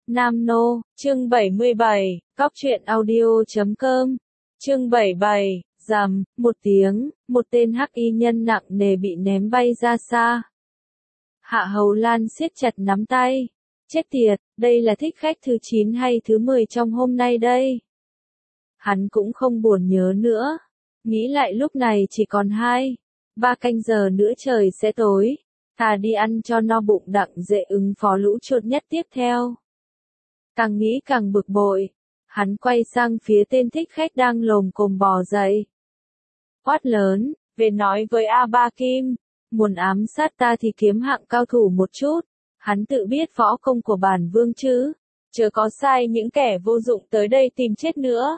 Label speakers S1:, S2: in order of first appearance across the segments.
S1: Nam Nô, chương 77, Cóc truyện audio.com, chương 77, rầm, một tiếng, một tên hắc y nhân nặng nề bị ném bay ra xa. Hạ Hầu Lan siết chặt nắm tay. Chết tiệt, đây là thích khách thứ 9 hay thứ 10 trong hôm nay đây? Hắn cũng không buồn nhớ nữa. Nghĩ lại lúc này chỉ còn 2-3 canh giờ nữa trời sẽ tối. Thà đi ăn cho no bụng đặng dễ ứng phó lũ chuột nhất tiếp theo. Càng nghĩ càng bực bội. Hắn quay sang phía tên thích khách đang lồm cồm bò dậy. Quát lớn, về nói với A Ba Kim. Muốn ám sát ta thì kiếm hạng cao thủ một chút. Hắn tự biết võ công của bản vương chứ. Chớ có sai những kẻ vô dụng tới đây tìm chết nữa.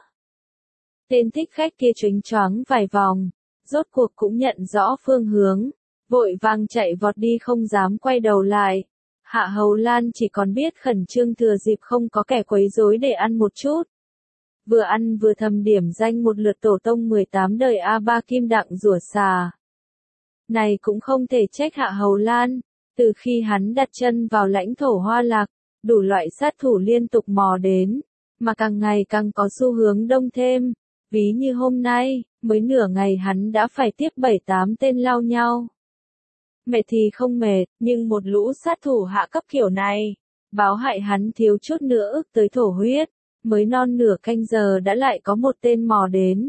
S1: Tên thích khách kia choáng choáng vài vòng. Rốt cuộc cũng nhận rõ phương hướng. Vội vàng chạy vọt đi không dám quay đầu lại. Hạ Hầu Lan chỉ còn biết khẩn trương thừa dịp không có kẻ quấy rối để ăn một chút. Vừa ăn vừa thầm điểm danh một lượt tổ tông 18 đời A Ba Kim đặng rủa xà. Này cũng không thể trách Hạ Hầu Lan. Từ khi hắn đặt chân vào lãnh thổ Hoa Lạc, đủ loại sát thủ liên tục mò đến, mà càng ngày càng có xu hướng đông thêm. Ví như hôm nay, mới nửa ngày hắn đã phải tiếp 7-8 tên lao nhau. Mệt thì không mệt, nhưng một lũ sát thủ hạ cấp kiểu này, báo hại hắn thiếu chút nữa ức tới thổ huyết, mới non nửa canh giờ đã lại có một tên mò đến.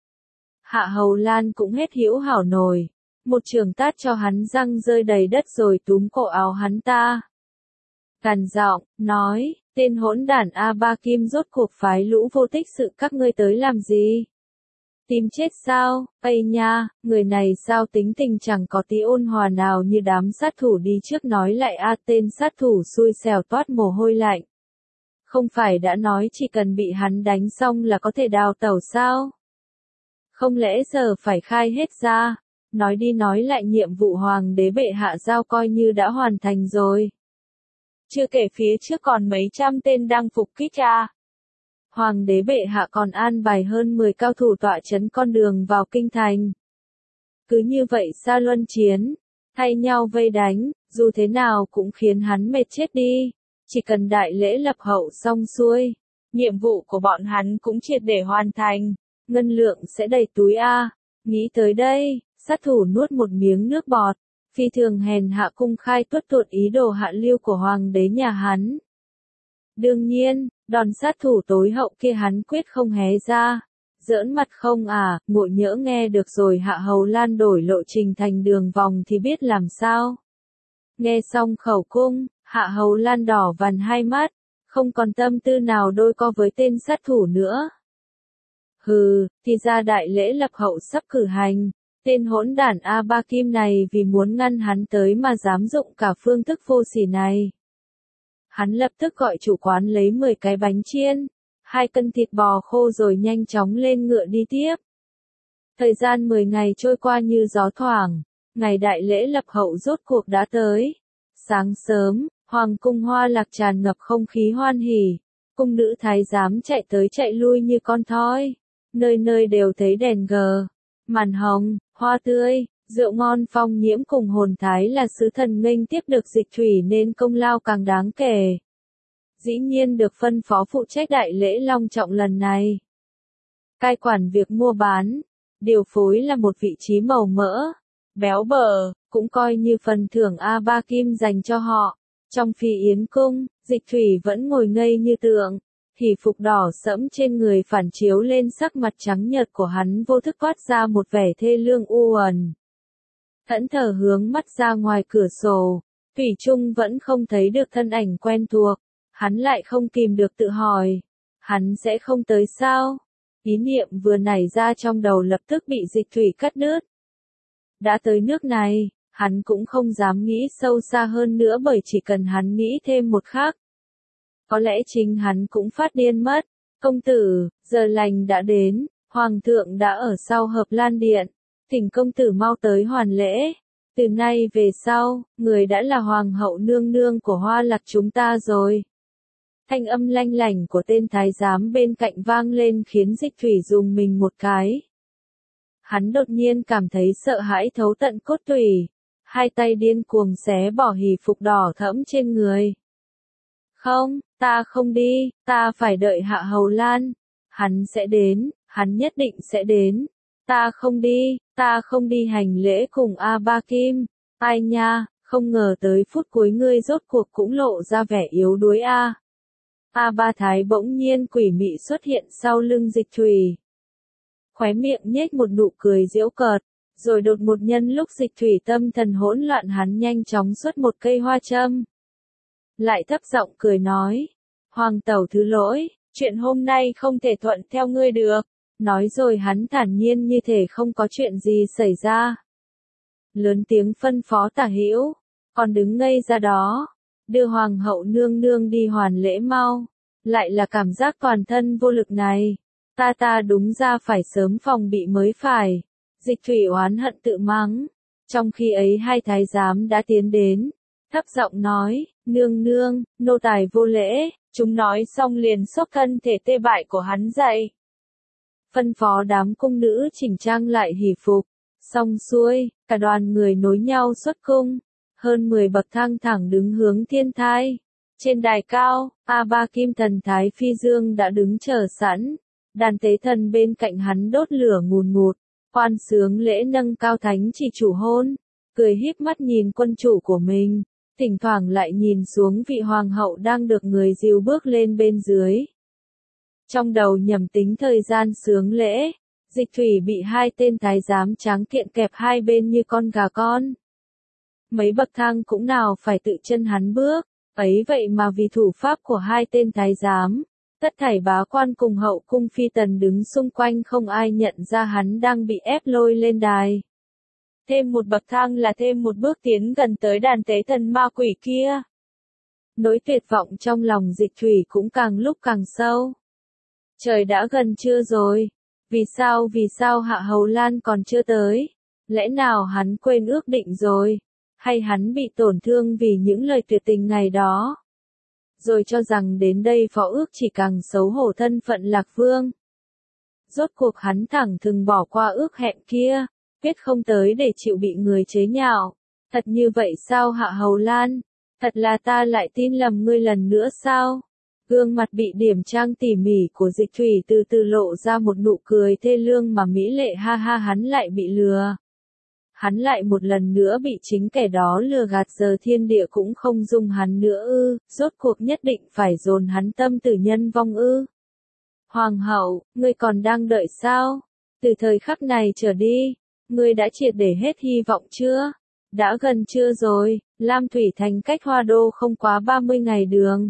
S1: Hạ Hầu Lan cũng hết hữu hảo nổi, một trường tát cho hắn răng rơi đầy đất rồi túm cổ áo hắn ta. Gằn giọng, nói, tên hỗn đản A Ba Kim rốt cuộc phái lũ vô tích sự các ngươi tới làm gì? Tìm chết sao? Ây nha, người này sao tính tình chẳng có tí ôn hòa nào như đám sát thủ đi trước nói lại tên sát thủ xui xẻo toát mồ hôi lạnh. Không phải đã nói chỉ cần bị hắn đánh xong là có thể đào tẩu sao? Không lẽ giờ phải khai hết ra? Nói đi nói lại nhiệm vụ hoàng đế bệ hạ giao coi như đã hoàn thành rồi. Chưa kể phía trước còn mấy trăm tên đang phục kích à. Hoàng đế bệ hạ còn an bài hơn 10 cao thủ tọa trấn con đường vào kinh thành. Cứ như vậy xa luân chiến, thay nhau vây đánh, dù thế nào cũng khiến hắn mệt chết đi. Chỉ cần đại lễ lập hậu xong xuôi, nhiệm vụ của bọn hắn cũng triệt để hoàn thành, ngân lượng sẽ đầy túi a. Nghĩ tới đây, sát thủ nuốt một miếng nước bọt, phi thường hèn hạ cung khai tuất tuột ý đồ hạ lưu của hoàng đế nhà hắn. Đương nhiên, đòn sát thủ tối hậu kia hắn quyết không hé ra. Giỡn mặt không à, ngộ nhỡ nghe được rồi Hạ Hầu Lan đổi lộ trình thành đường vòng thì biết làm sao. Nghe xong khẩu cung, Hạ Hầu Lan đỏ vằn hai mắt, không còn tâm tư nào đôi co với tên sát thủ nữa. Hừ, thì ra đại lễ lập hậu sắp cử hành, tên hỗn đản A Ba Kim này vì muốn ngăn hắn tới mà dám dụng cả phương thức vô sỉ này. Hắn lập tức gọi chủ quán lấy 10 cái bánh chiên, 2 cân thịt bò khô rồi nhanh chóng lên ngựa đi tiếp. Thời gian 10 ngày trôi qua như gió thoảng, ngày đại lễ lập hậu rốt cuộc đã tới. Sáng sớm, hoàng cung Hoa Lạc tràn ngập không khí hoan hỉ, cung nữ thái giám chạy tới chạy lui như con thoi, nơi nơi đều thấy đèn gờ, màn hồng, hoa tươi. Rượu ngon phong nhiễm cùng hồn thái là sứ thần nghênh tiếp được Dịch Thủy nên công lao càng đáng kể. Dĩ nhiên được phân phó phụ trách đại lễ long trọng lần này. Cai quản việc mua bán, điều phối là một vị trí màu mỡ, béo bở, cũng coi như phần thưởng A Ba Kim dành cho họ. Trong phi yến cung, Dịch Thủy vẫn ngồi ngây như tượng. Hỉ phục đỏ sẫm trên người phản chiếu lên sắc mặt trắng nhợt của hắn vô thức toát ra một vẻ thê lương u uẩn. Thẫn thờ hướng mắt ra ngoài cửa sổ, thủy chung vẫn không thấy được thân ảnh quen thuộc, hắn lại không kìm được tự hỏi, hắn sẽ không tới sao? Ý niệm vừa nảy ra trong đầu lập tức bị Dịch Thủy cắt đứt. Đã tới nước này, hắn cũng không dám nghĩ sâu xa hơn nữa bởi chỉ cần hắn nghĩ thêm một khắc. Có lẽ chính hắn cũng phát điên mất. Công tử, giờ lành đã đến, hoàng thượng đã ở sau Hợp Lan Điện. Thỉnh công tử mau tới hoàn lễ. Từ nay về sau, người đã là hoàng hậu nương nương của Hoa Lạc chúng ta rồi. Thanh âm lanh lảnh của tên thái giám bên cạnh vang lên khiến Dịch Thủy rùng mình một cái. Hắn đột nhiên cảm thấy sợ hãi thấu tận cốt tủy. Hai tay điên cuồng xé bỏ hỉ phục đỏ thẫm trên người. Không, Ta không đi, ta phải đợi Hạ Hầu Lan. Hắn sẽ đến, hắn nhất định sẽ đến. Ta không đi hành lễ cùng A Ba Kim. Ai nha, không ngờ tới phút cuối ngươi rốt cuộc cũng lộ ra vẻ yếu đuối a. A Ba Thái bỗng nhiên quỷ mị xuất hiện sau lưng Dịch Thủy. Khóe miệng nhếch một nụ cười giễu cợt, rồi đột một nhân lúc Dịch Thủy tâm thần hỗn loạn hắn nhanh chóng xuất một cây hoa châm. Lại thấp giọng cười nói, Hoàng tẩu thứ lỗi, chuyện hôm nay không thể thuận theo ngươi được. Nói rồi hắn thản nhiên như thể không có chuyện gì xảy ra. Lớn tiếng phân phó Tả Hữu, còn đứng ngây ra đó, đưa Hoàng hậu nương nương đi hoàn lễ mau. Lại là cảm giác toàn thân vô lực này, ta đúng ra phải sớm phòng bị mới phải. Dịch Thủy oán hận tự mắng, trong khi ấy hai thái giám đã tiến đến, thấp giọng nói, nương nương, nô tài vô lễ. Chúng nói xong liền xốc thân thể tê bại của hắn dậy. Phân phó đám cung nữ chỉnh trang lại hỷ phục. Xong xuôi, cả đoàn người nối nhau xuất cung. Hơn 10 bậc thang thẳng đứng hướng thiên thai. Trên đài cao, A Ba Kim thần thái phi dương đã đứng chờ sẵn. Đàn tế thần bên cạnh hắn đốt lửa ngùn ngụt. Quan sướng lễ nâng cao thánh chỉ chủ hôn. Cười híp mắt nhìn quân chủ của mình. Thỉnh thoảng lại nhìn xuống vị hoàng hậu đang được người dìu bước lên bên dưới. Trong đầu nhầm tính thời gian sướng lễ, Dịch Thủy bị hai tên thái giám tráng kiện kẹp hai bên như con gà con. Mấy bậc thang cũng nào phải tự chân hắn bước, ấy vậy mà vì thủ pháp của hai tên thái giám, tất thảy bá quan cùng hậu cung phi tần đứng xung quanh không ai nhận ra hắn đang bị ép lôi lên đài. Thêm một bậc thang là thêm một bước tiến gần tới đàn tế thần ma quỷ kia. Nỗi tuyệt vọng trong lòng Dịch Thủy cũng càng lúc càng sâu. Trời đã gần trưa rồi. Vì sao Hạ Hầu Lan còn chưa tới? Lẽ nào hắn quên ước định rồi? Hay hắn bị tổn thương vì những lời tuyệt tình ngày đó? Rồi cho rằng đến đây phó ước chỉ càng xấu hổ thân phận Lạc Vương. Rốt cuộc hắn thẳng thừng bỏ qua ước hẹn kia, quyết không tới để chịu bị người chế nhạo. Thật như vậy sao Hạ Hầu Lan? Thật là ta lại tin lầm ngươi lần nữa sao? Gương mặt bị điểm trang tỉ mỉ của Dịch Thủy từ từ lộ ra một nụ cười thê lương mà mỹ lệ, ha ha, hắn lại bị lừa. Hắn lại một lần nữa bị chính kẻ đó lừa gạt, giờ thiên địa cũng không dung hắn nữa ư, rốt cuộc nhất định phải dồn hắn tâm tử nhân vong ư. Hoàng hậu, ngươi còn đang đợi sao? Từ thời khắc này trở đi, ngươi đã triệt để hết hy vọng chưa? Đã gần trưa rồi, Lam Thủy Thành cách Hoa Đô không quá 30 ngày đường.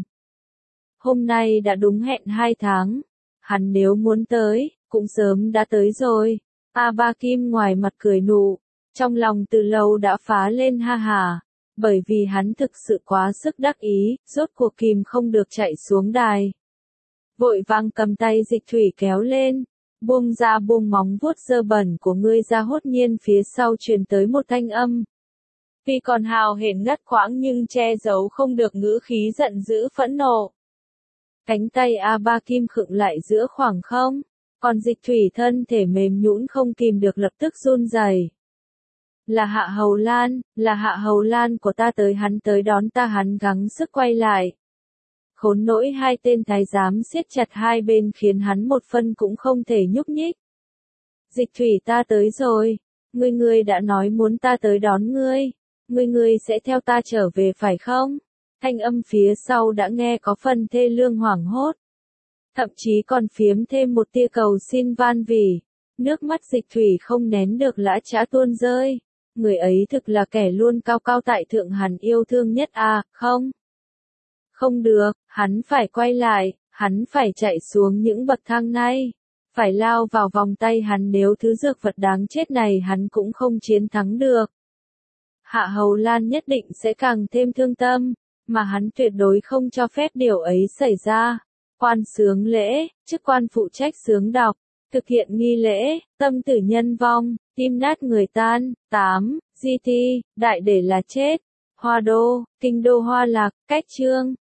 S1: Hôm nay đã đúng hẹn 2 tháng. Hắn nếu muốn tới, cũng sớm đã tới rồi. A Ba Kim ngoài mặt cười nụ, trong lòng từ lâu đã phá lên ha hà. Bởi vì hắn thực sự quá sức đắc ý, rốt cuộc kìm không được chạy xuống đài. Vội vàng cầm tay Dịch Thủy kéo lên, buông ra, buông móng vuốt dơ bẩn của ngươi ra. Hốt nhiên phía sau truyền tới một thanh âm. Tuy còn hào hển ngắt quãng nhưng che giấu không được ngữ khí giận dữ phẫn nộ. Cánh tay A Ba Kim khựng lại giữa khoảng không, còn Dịch Thủy thân thể mềm nhũn không kìm được lập tức run rẩy. Là Hạ Hầu Lan, là Hạ Hầu Lan của ta tới, hắn tới đón ta. Hắn gắng sức quay lại. Khốn nỗi hai tên thái giám siết chặt hai bên khiến hắn một phân cũng không thể nhúc nhích. Dịch Thủy, ta tới rồi. Ngươi đã nói muốn ta tới đón ngươi. Ngươi sẽ theo ta trở về phải không? Thanh âm phía sau đã nghe có phần thê lương hoảng hốt. Thậm chí còn phiếm thêm một tia cầu xin van vỉ. Nước mắt Dịch Thủy không nén được lã chã tuôn rơi. Người ấy thực là kẻ luôn cao cao tại thượng hắn yêu thương nhất à, không? Không được, hắn phải quay lại, hắn phải chạy xuống những bậc thang này. Phải lao vào vòng tay hắn, nếu thứ dược vật đáng chết này hắn cũng không chiến thắng được. Hạ Hầu Lan nhất định sẽ càng thêm thương tâm, mà hắn tuyệt đối không cho phép điều ấy xảy ra. Quan sướng lễ, chức quan phụ trách sướng đọc, thực hiện nghi lễ, tâm tử nhân vong, tim nát người tan. 8. Di thi, đại để là chết. Hoa Đô, kinh đô Hoa Lạc, cách chương.